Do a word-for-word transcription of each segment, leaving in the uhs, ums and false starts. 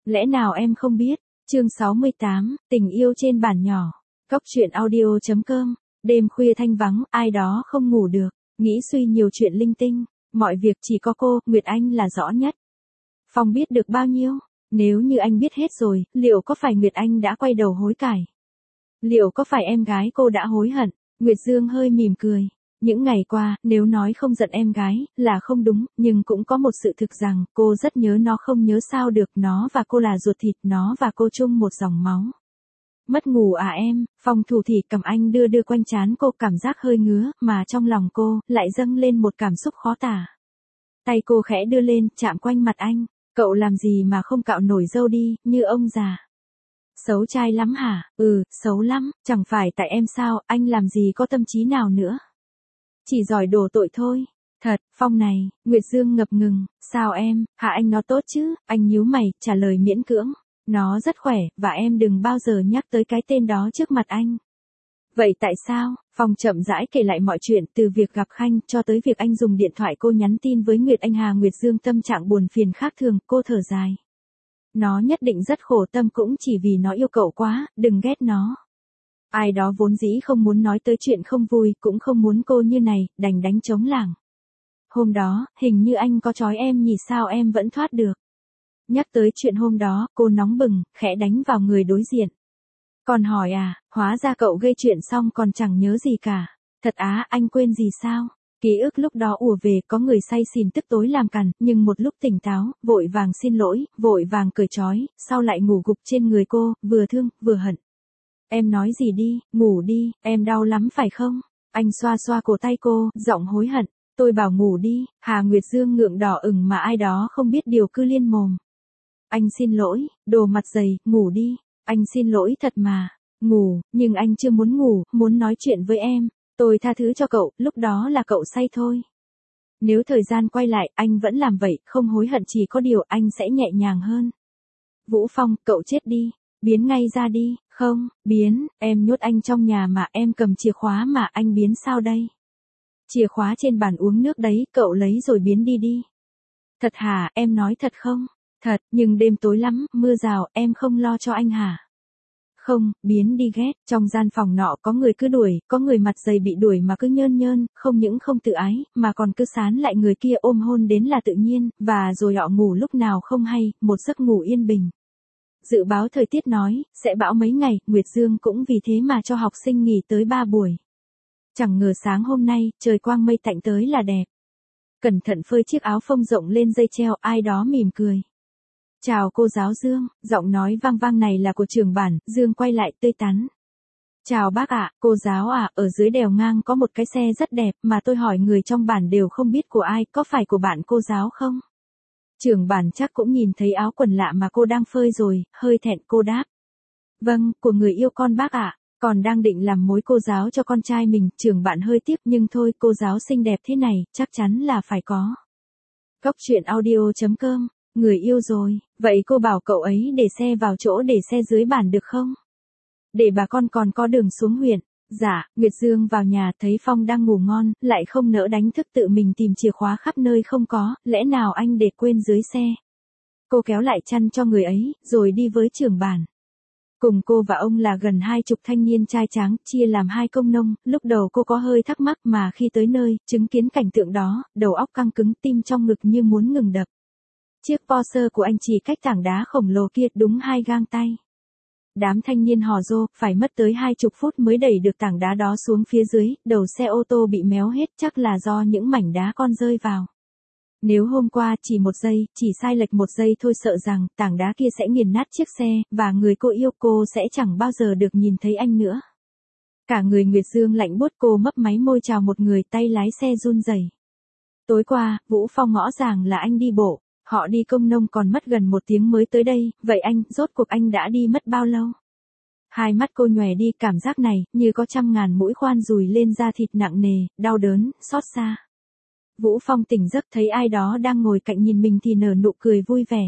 Lẽ nào em không biết? Chương sáu mươi tám, tình yêu trên bản nhỏ. Cốc truyện audio chấm com. Đêm khuya thanh vắng, ai đó không ngủ được, nghĩ suy nhiều chuyện linh tinh, mọi việc chỉ có cô, Nguyệt Anh là rõ nhất. Phong biết được bao nhiêu? Nếu như anh biết hết rồi, liệu có phải Nguyệt Anh đã quay đầu hối cải? Liệu có phải em gái cô đã hối hận? Nguyệt Dương hơi mỉm cười. Những ngày qua, nếu nói không giận em gái, là không đúng, nhưng cũng có một sự thực rằng, cô rất nhớ nó không nhớ sao được, nó và cô là ruột thịt, nó và cô chung một dòng máu. Mất ngủ à em? Phong thủ thỉ cầm anh đưa đưa quanh trán cô, cảm giác hơi ngứa, mà trong lòng cô, lại dâng lên một cảm xúc khó tả. Tay cô khẽ đưa lên, chạm quanh mặt anh, cậu làm gì mà không cạo nổi râu đi, như ông già. Xấu trai lắm hả? Ừ, xấu lắm, chẳng phải tại em sao, anh làm gì có tâm trí nào nữa. Chỉ giỏi đổ tội thôi. Thật, Phong này, Nguyệt Dương ngập ngừng, sao em, hả anh nó tốt chứ, anh nhíu mày, trả lời miễn cưỡng. Nó rất khỏe, và em đừng bao giờ nhắc tới cái tên đó trước mặt anh. Vậy tại sao? Phong chậm rãi kể lại mọi chuyện, từ việc gặp Khanh, cho tới việc anh dùng điện thoại cô nhắn tin với Nguyệt Anh Hà. Nguyệt Dương tâm trạng buồn phiền khác thường, cô thở dài. Nó nhất định rất khổ tâm cũng chỉ vì nó yêu cậu quá, đừng ghét nó. Ai đó vốn dĩ không muốn nói tới chuyện không vui, cũng không muốn cô như này, đành đánh trống lảng. Hôm đó, hình như anh có trói em nhỉ, sao em vẫn thoát được? Nhắc tới chuyện hôm đó, cô nóng bừng, khẽ đánh vào người đối diện. Còn hỏi à, hóa ra cậu gây chuyện xong còn chẳng nhớ gì cả. Thật á, anh quên gì sao? Ký ức lúc đó ùa về, có người say xỉn tức tối làm cằn, nhưng một lúc tỉnh táo, vội vàng xin lỗi, vội vàng cởi trói, sau lại ngủ gục trên người cô, vừa thương, vừa hận. Em nói gì đi, ngủ đi, em đau lắm phải không? Anh xoa xoa cổ tay cô, giọng hối hận. Tôi bảo ngủ đi, Hà. Nguyệt Dương ngượng đỏ ửng mà ai đó không biết điều cứ liên mồm. Anh xin lỗi, đồ mặt dày, ngủ đi. Anh xin lỗi thật mà. Ngủ, nhưng anh chưa muốn ngủ, muốn nói chuyện với em. Tôi tha thứ cho cậu, lúc đó là cậu say thôi. Nếu thời gian quay lại, anh vẫn làm vậy, không hối hận, chỉ có điều anh sẽ nhẹ nhàng hơn. Vũ Phong, cậu chết đi. Biến ngay ra đi. Không, biến, em nhốt anh trong nhà mà, em cầm chìa khóa mà, anh biến sao đây? Chìa khóa trên bàn uống nước đấy, cậu lấy rồi biến đi đi. Thật hả, em nói thật không? Thật, nhưng đêm tối lắm, mưa rào, em không lo cho anh hả? Không, biến đi ghét. Trong gian phòng nọ có người cứ đuổi, có người mặt dày bị đuổi mà cứ nhơn nhơn, không những không tự ái, mà còn cứ sán lại người kia, ôm hôn đến là tự nhiên, và rồi họ ngủ lúc nào không hay, một giấc ngủ yên bình. Dự báo thời tiết nói, sẽ bão mấy ngày, Nguyệt Dương cũng vì thế mà cho học sinh nghỉ tới ba buổi. Chẳng ngờ sáng hôm nay, trời quang mây tạnh tới là đẹp. Cẩn thận phơi chiếc áo phông rộng lên dây treo, ai đó mỉm cười. Chào cô giáo Dương, giọng nói vang vang này là của trưởng bản. Dương quay lại tươi tắn. Chào bác ạ, cô giáo à, ở dưới đèo ngang có một cái xe rất đẹp, mà tôi hỏi người trong bản đều không biết của ai, có phải của bạn cô giáo không? Trưởng bản chắc cũng nhìn thấy áo quần lạ mà cô đang phơi rồi, hơi thẹn cô đáp. Vâng, của người yêu con bác ạ. Còn đang định làm mối cô giáo cho con trai mình, trưởng bạn hơi tiếc, nhưng thôi, cô giáo xinh đẹp thế này, chắc chắn là phải có. Cốc truyện audio chấm com. Người yêu rồi, vậy cô bảo cậu ấy để xe vào chỗ để xe dưới bản được không? Để bà con còn có đường xuống huyện. Dạ. Nguyệt Dương vào nhà thấy Phong đang ngủ ngon, lại không nỡ đánh thức, tự mình tìm chìa khóa khắp nơi không có, lẽ nào anh để quên dưới xe? Cô kéo lại chăn cho người ấy, rồi đi với trưởng bản. Cùng cô và ông là gần hai chục thanh niên trai tráng, chia làm hai công nông. Lúc đầu cô có hơi thắc mắc, mà khi tới nơi, chứng kiến cảnh tượng đó, đầu óc căng cứng, tim trong ngực như muốn ngừng đập. Chiếc Porsche của anh chỉ cách tảng đá khổng lồ kia đúng hai gang tay. Đám thanh niên hò rô, phải mất tới hai chục phút mới đẩy được tảng đá đó xuống phía dưới, đầu xe ô tô bị méo hết, chắc là do những mảnh đá con rơi vào. Nếu hôm qua chỉ một giây, chỉ sai lệch một giây thôi, sợ rằng tảng đá kia sẽ nghiền nát chiếc xe, và người cô yêu, cô sẽ chẳng bao giờ được nhìn thấy anh nữa. Cả người Nguyệt Dương lạnh buốt, cô mấp máy môi chào một người, tay lái xe run rẩy. Tối qua, Vũ Phong ngõ ràng là anh đi bộ. Họ đi công nông còn mất gần một tiếng mới tới đây, vậy anh, rốt cuộc anh đã đi mất bao lâu? Hai mắt cô nhòe đi, cảm giác này, như có trăm ngàn mũi khoan dùi lên da thịt, nặng nề, đau đớn, xót xa. Vũ Phong tỉnh giấc thấy ai đó đang ngồi cạnh nhìn mình thì nở nụ cười vui vẻ.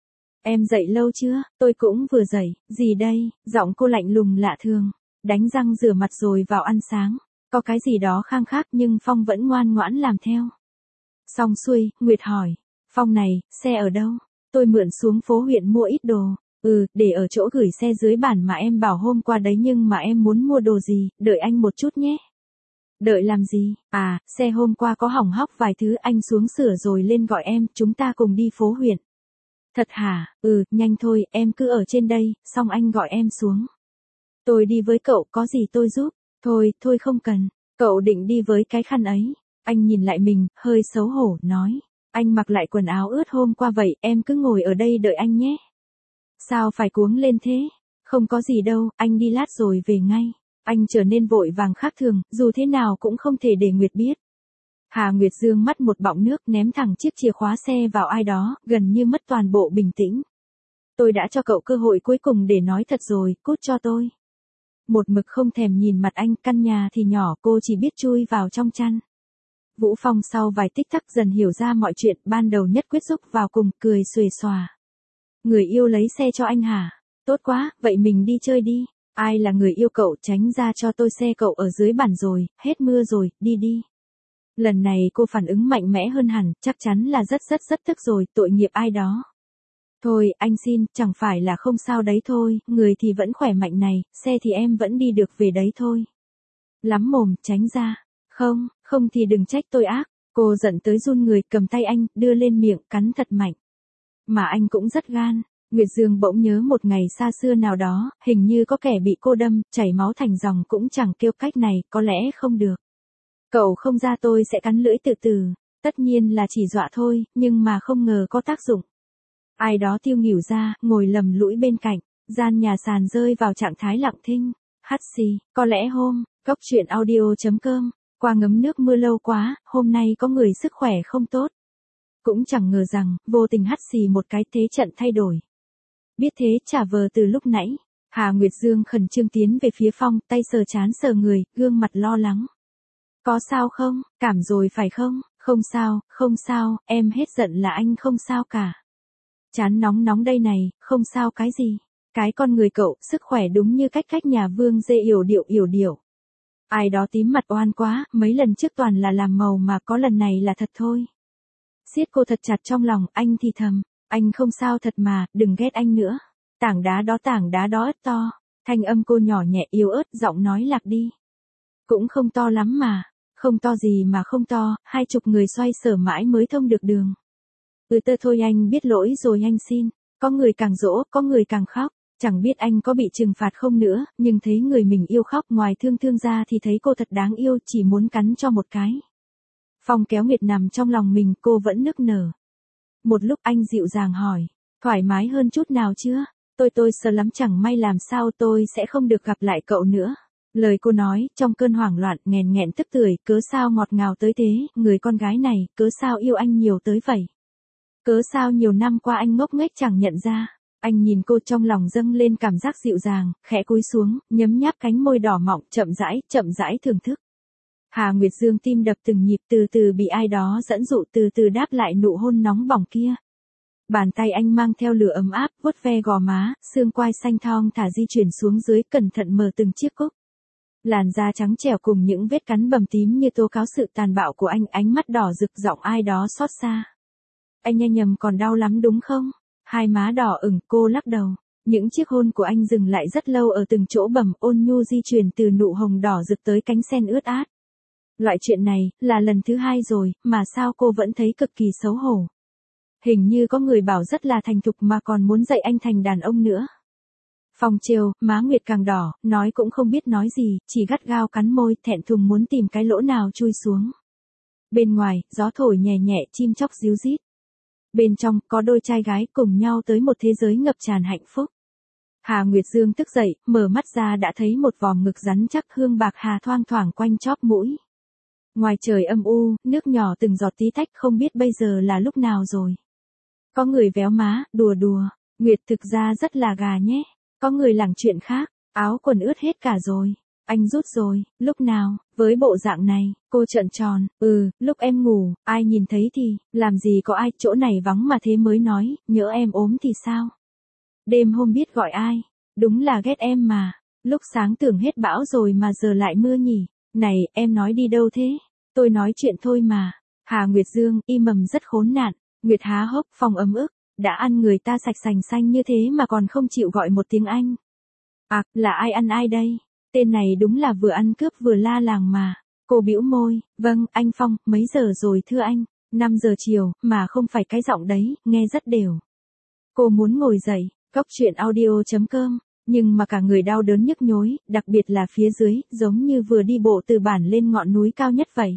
Em dậy lâu chưa? Tôi cũng vừa dậy. Gì đây? Giọng cô lạnh lùng lạ thường. Đánh răng rửa mặt rồi vào ăn sáng. Có cái gì đó khang khác nhưng Phong vẫn ngoan ngoãn làm theo. Xong xuôi, Nguyệt hỏi. Phong này, xe ở đâu? Tôi mượn xuống phố huyện mua ít đồ. Ừ, để ở chỗ gửi xe dưới bản mà em bảo hôm qua đấy nhưng mà em muốn mua đồ gì, đợi anh một chút nhé. Đợi làm gì? À, xe hôm qua có hỏng hóc vài thứ anh xuống sửa rồi lên gọi em, chúng ta cùng đi phố huyện. Thật hả? Ừ, nhanh thôi, em cứ ở trên đây, xong anh gọi em xuống. Tôi đi với cậu, có gì tôi giúp? Thôi, thôi không cần. Cậu định đi với cái khăn ấy. Anh nhìn lại mình, hơi xấu hổ, nói. Anh mặc lại quần áo ướt hôm qua vậy, em cứ ngồi ở đây đợi anh nhé. Sao phải cuống lên thế? Không có gì đâu, anh đi lát rồi về ngay. Anh trở nên vội vàng khác thường, dù thế nào cũng không thể để Nguyệt biết. Hà Nguyệt dương mắt một bọng nước ném thẳng chiếc chìa khóa xe vào ai đó, gần như mất toàn bộ bình tĩnh. Tôi đã cho cậu cơ hội cuối cùng để nói thật rồi, cút cho tôi. Một mực không thèm nhìn mặt anh, căn nhà thì nhỏ, cô chỉ biết chui vào trong chăn. Vũ Phong sau vài tích tắc dần hiểu ra mọi chuyện, ban đầu nhất quyết giúp vào cùng, cười xuề xòa. Người yêu lấy xe cho anh hả? Tốt quá, vậy mình đi chơi đi. Ai là người yêu cậu, tránh ra cho tôi, xe cậu ở dưới bản rồi, hết mưa rồi, đi đi. Lần này cô phản ứng mạnh mẽ hơn hẳn, chắc chắn là rất rất rất tức rồi, tội nghiệp ai đó. Thôi, anh xin, chẳng phải là không sao đấy thôi, người thì vẫn khỏe mạnh này, xe thì em vẫn đi được về đấy thôi. Lắm mồm, tránh ra. Không, không thì đừng trách tôi ác. Cô giận tới run người, cầm tay anh, đưa lên miệng, cắn thật mạnh. Mà anh cũng rất gan. Nguyệt Dương bỗng nhớ một ngày xa xưa nào đó, hình như có kẻ bị cô đâm, chảy máu thành dòng cũng chẳng kêu cách này, có lẽ không được. Cậu không ra tôi sẽ cắn lưỡi từ từ. Tất nhiên là chỉ dọa thôi, nhưng mà không ngờ có tác dụng. Ai đó tiêu nghỉu ra, ngồi lầm lũi bên cạnh, gian nhà sàn rơi vào trạng thái lặng thinh. Hắt xì, có lẽ hôm, cốc truyện audio chấm com, qua ngấm nước mưa lâu quá, hôm nay có người sức khỏe không tốt. Cũng chẳng ngờ rằng, vô tình hắt xì một cái thế trận thay đổi. Biết thế trả vờ từ lúc nãy, Hà Nguyệt Dương khẩn trương tiến về phía Phong, tay sờ chán sờ người, gương mặt lo lắng. Có sao không, cảm rồi phải không? Không sao, không sao, em hết giận là anh không sao cả. Chán nóng nóng đây này, không sao cái gì. Cái con người cậu, sức khỏe đúng như cách cách nhà Vương Dê yểu điệu yểu điệu. Ai đó tím mặt oan quá, mấy lần trước toàn là làm màu mà có lần này là thật thôi. Siết cô thật chặt trong lòng, anh thì thầm, anh không sao thật mà, đừng ghét anh nữa. Tảng đá đó tảng đá đó ớt to, thanh âm cô nhỏ nhẹ yếu ớt, giọng nói lạc đi. Cũng không to lắm mà, không to gì mà không to, hai chục người xoay sở mãi mới thông được đường. Ừ tơ thôi anh biết lỗi rồi anh xin, có người càng dỗ, có người càng khóc. Chẳng biết anh có bị trừng phạt không nữa, nhưng thấy người mình yêu khóc ngoài thương thương ra thì thấy cô thật đáng yêu, chỉ muốn cắn cho một cái. Phong kéo Nguyệt nằm trong lòng mình, cô vẫn nức nở. Một lúc anh dịu dàng hỏi, thoải mái hơn chút nào chưa? Tôi tôi sợ lắm, chẳng may làm sao tôi sẽ không được gặp lại cậu nữa. Lời cô nói, trong cơn hoảng loạn, nghẹn nghẹn tức tưởi, cớ sao ngọt ngào tới thế, người con gái này, cớ sao yêu anh nhiều tới vậy? Cớ sao nhiều năm qua anh ngốc nghếch chẳng nhận ra? Anh nhìn cô trong lòng dâng lên cảm giác dịu dàng, khẽ cúi xuống, nhấm nháp cánh môi đỏ mọng, chậm rãi, chậm rãi thưởng thức. Hà Nguyệt Dương tim đập từng nhịp, từ từ bị ai đó dẫn dụ, từ từ đáp lại nụ hôn nóng bỏng kia. Bàn tay anh mang theo lửa ấm áp, vuốt ve gò má, xương quai xanh thon thả di chuyển xuống dưới, cẩn thận mở từng chiếc cúc. Làn da trắng trẻo cùng những vết cắn bầm tím như tố cáo sự tàn bạo của anh, ánh mắt đỏ rực, giọng ai đó xót xa. Anh nghe nhầm, còn đau lắm đúng không? Hai má đỏ ửng, cô lắc đầu. Những chiếc hôn của anh dừng lại rất lâu ở từng chỗ bầm, ôn nhu di chuyển từ nụ hồng đỏ rực tới cánh sen ướt át. Loại chuyện này, là lần thứ hai rồi, mà sao cô vẫn thấy cực kỳ xấu hổ. Hình như có người bảo rất là thành thục mà còn muốn dạy anh thành đàn ông nữa. Phong trêu, má Nguyệt càng đỏ, nói cũng không biết nói gì, chỉ gắt gao cắn môi, thẹn thùng muốn tìm cái lỗ nào chui xuống. Bên ngoài, gió thổi nhẹ nhẹ, chim chóc ríu rít. Bên trong, có đôi trai gái cùng nhau tới một thế giới ngập tràn hạnh phúc. Hà Nguyệt Dương thức dậy, mở mắt ra đã thấy một vòng ngực rắn chắc, hương bạc hà thoang thoảng quanh chóp mũi. Ngoài trời âm u, nước nhỏ từng giọt tí tách, không biết bây giờ là lúc nào rồi. Có người véo má, đùa đùa, Nguyệt thực ra rất là gà nhé. Có người lảng chuyện khác, áo quần ướt hết cả rồi. Anh rút rồi, lúc nào, với bộ dạng này, cô trợn tròn, ừ, lúc em ngủ, ai nhìn thấy thì, làm gì có ai, chỗ này vắng mà thế mới nói, nhỡ em ốm thì sao? Đêm hôm biết gọi ai, đúng là ghét em mà, lúc sáng tưởng hết bão rồi mà giờ lại mưa nhỉ, này, em nói đi đâu thế? Tôi nói chuyện thôi mà. Hà Nguyệt Dương, im mầm rất khốn nạn, Nguyệt há hốc, Phong ấm ức, đã ăn người ta sạch sành xanh như thế mà còn không chịu gọi một tiếng anh. À, là ai ăn ai đây? Tên này đúng là vừa ăn cướp vừa la làng mà. Cô bĩu môi, vâng, anh Phong, mấy giờ rồi thưa anh? năm giờ chiều, mà không phải cái giọng đấy, nghe rất đều. Cô muốn ngồi dậy, Cóc truyện audio chấm com, nhưng mà cả người đau đớn nhức nhối, đặc biệt là phía dưới, giống như vừa đi bộ từ bản lên ngọn núi cao nhất vậy.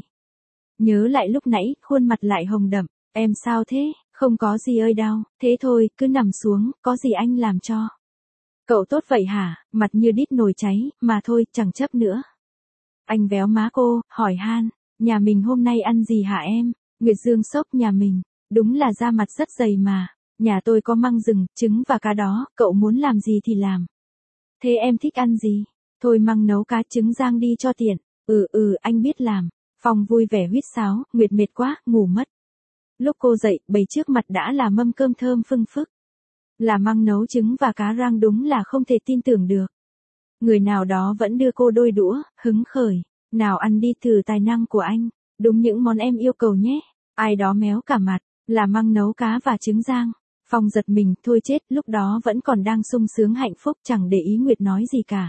Nhớ lại lúc nãy, khuôn mặt lại hồng đậm, em sao thế, không có gì ơi đau, thế thôi, cứ nằm xuống, có gì anh làm cho. Cậu tốt vậy hả, mặt như đít nồi cháy, mà thôi, chẳng chấp nữa. Anh véo má cô, hỏi han, nhà mình hôm nay ăn gì hả em? Nguyệt Dương sốc nhà mình, đúng là da mặt rất dày mà, nhà tôi có măng rừng, trứng và cá đó, cậu muốn làm gì thì làm. Thế em thích ăn gì? Thôi măng nấu cá trứng rang đi cho tiện. Ừ ừ, anh biết làm. Phong vui vẻ huýt sáo, Nguyệt mệt quá, ngủ mất. Lúc cô dậy, bầy trước mặt đã là mâm cơm thơm phưng phức. Là măng nấu trứng và cá rang, đúng là không thể tin tưởng được. Người nào đó vẫn đưa cô đôi đũa, hứng khởi. Nào ăn đi thử tài năng của anh. Đúng những món em yêu cầu nhé. Ai đó méo cả mặt, là măng nấu cá và trứng rang. Phong giật mình, thôi chết, lúc đó vẫn còn đang sung sướng hạnh phúc, chẳng để ý Nguyệt nói gì cả.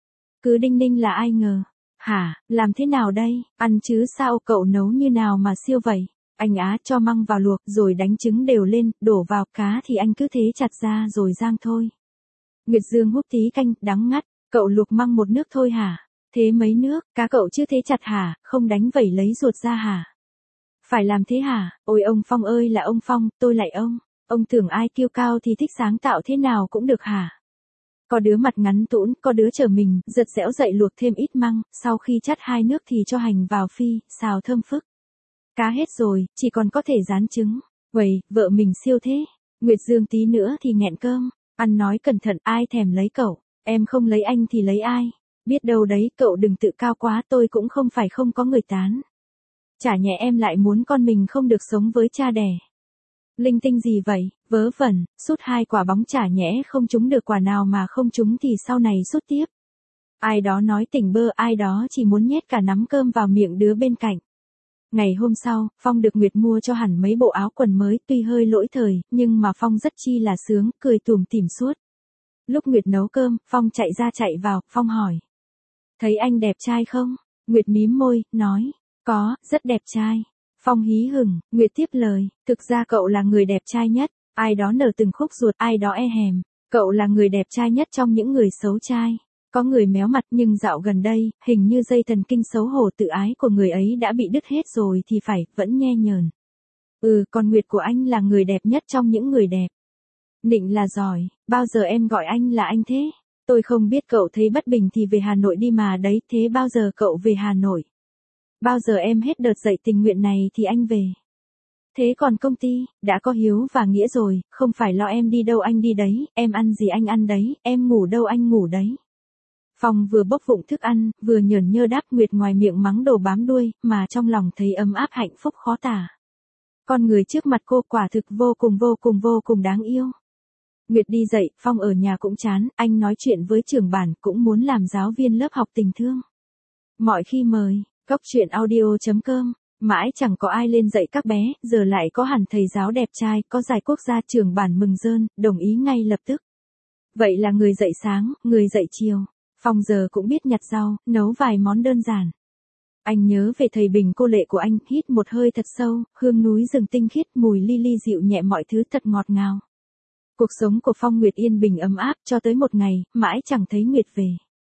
Cứ đinh ninh là ai ngờ. Hả, làm thế nào đây, ăn chứ sao, cậu nấu như nào mà siêu vậy? Anh á cho măng vào luộc rồi đánh trứng đều lên, đổ vào cá thì anh cứ thế chặt ra rồi rang thôi. Nguyệt Dương húp tí canh, đắng ngắt, cậu luộc măng một nước thôi hả? Thế mấy nước, cá cậu chưa thế chặt hả, không đánh vẩy lấy ruột ra hả? Phải làm thế hả? Ôi ông Phong ơi là ông Phong, tôi lại ông. Ông tưởng ai kiêu cao thì thích sáng tạo thế nào cũng được hả? Có đứa mặt ngắn tũn, có đứa trở mình, giật dẻo dậy luộc thêm ít măng, sau khi chắt hai nước thì cho hành vào phi, xào thơm phức. Cá hết rồi, chỉ còn có thể rán trứng. Vậy, vợ mình siêu thế. Nguyệt Dương tí nữa thì nghẹn cơm. Ăn nói cẩn thận, ai thèm lấy cậu. Em không lấy anh thì lấy ai? Biết đâu đấy, cậu đừng tự cao quá, tôi cũng không phải không có người tán. Chả nhẽ em lại muốn con mình không được sống với cha đẻ. Linh tinh gì vậy, vớ vẩn, sút hai quả bóng chả nhẽ không trúng được quả nào mà không trúng thì sau này sút tiếp. Ai đó nói tỉnh bơ, ai đó chỉ muốn nhét cả nắm cơm vào miệng đứa bên cạnh. Ngày hôm sau, Phong được Nguyệt mua cho hẳn mấy bộ áo quần mới, tuy hơi lỗi thời, nhưng mà Phong rất chi là sướng, cười tủm tỉm suốt. Lúc Nguyệt nấu cơm, Phong chạy ra chạy vào, Phong hỏi. Thấy anh đẹp trai không? Nguyệt mím môi, nói. Có, rất đẹp trai. Phong hí hửng, Nguyệt tiếp lời, thực ra cậu là người đẹp trai nhất, ai đó nở từng khúc ruột, ai đó e hèm, cậu là người đẹp trai nhất trong những người xấu trai. Có người méo mặt nhưng dạo gần đây, hình như dây thần kinh xấu hổ tự ái của người ấy đã bị đứt hết rồi thì phải, vẫn nhe nhờn. Ừ, còn Nguyệt của anh là người đẹp nhất trong những người đẹp. Nịnh là giỏi, bao giờ em gọi anh là anh thế? Tôi không biết, cậu thấy bất bình thì về Hà Nội đi mà đấy, thế bao giờ cậu về Hà Nội? Bao giờ em hết đợt dạy tình nguyện này thì anh về. Thế còn công ty, đã có hiếu và nghĩa rồi, không phải lo em đi đâu anh đi đấy, em ăn gì anh ăn đấy, em ngủ đâu anh ngủ đấy. Phong vừa bốc vụng thức ăn, vừa nhởn nhơ đáp Nguyệt, ngoài miệng mắng đồ bám đuôi, mà trong lòng thấy ấm áp hạnh phúc khó tả. Con người trước mặt cô quả thực vô cùng vô cùng vô cùng đáng yêu. Nguyệt đi dậy, Phong ở nhà cũng chán, anh nói chuyện với trưởng bản, cũng muốn làm giáo viên lớp học tình thương. Mọi khi mời, Cóc truyện audio chấm com, mãi chẳng có ai lên dạy các bé, giờ lại có hẳn thầy giáo đẹp trai, có giải quốc gia, trưởng bản mừng rơn, đồng ý ngay lập tức. Vậy là người dậy sáng, người dậy chiều. Phong giờ cũng biết nhặt rau, nấu vài món đơn giản. Anh nhớ về thầy Bình cô lệ của anh, hít một hơi thật sâu, hương núi rừng tinh khiết, mùi li li dịu nhẹ, mọi thứ thật ngọt ngào. Cuộc sống của Phong Nguyệt yên bình ấm áp cho tới một ngày, mãi chẳng thấy Nguyệt về.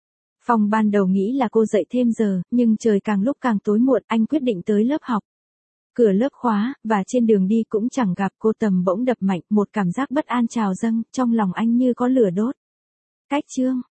Phong ban đầu nghĩ là cô dậy thêm giờ, nhưng trời càng lúc càng tối muộn, anh quyết định tới lớp học. Cửa lớp khóa, và trên đường đi cũng chẳng gặp cô, tầm bỗng đập mạnh, một cảm giác bất an trào dâng, trong lòng anh như có lửa đốt. Cách chương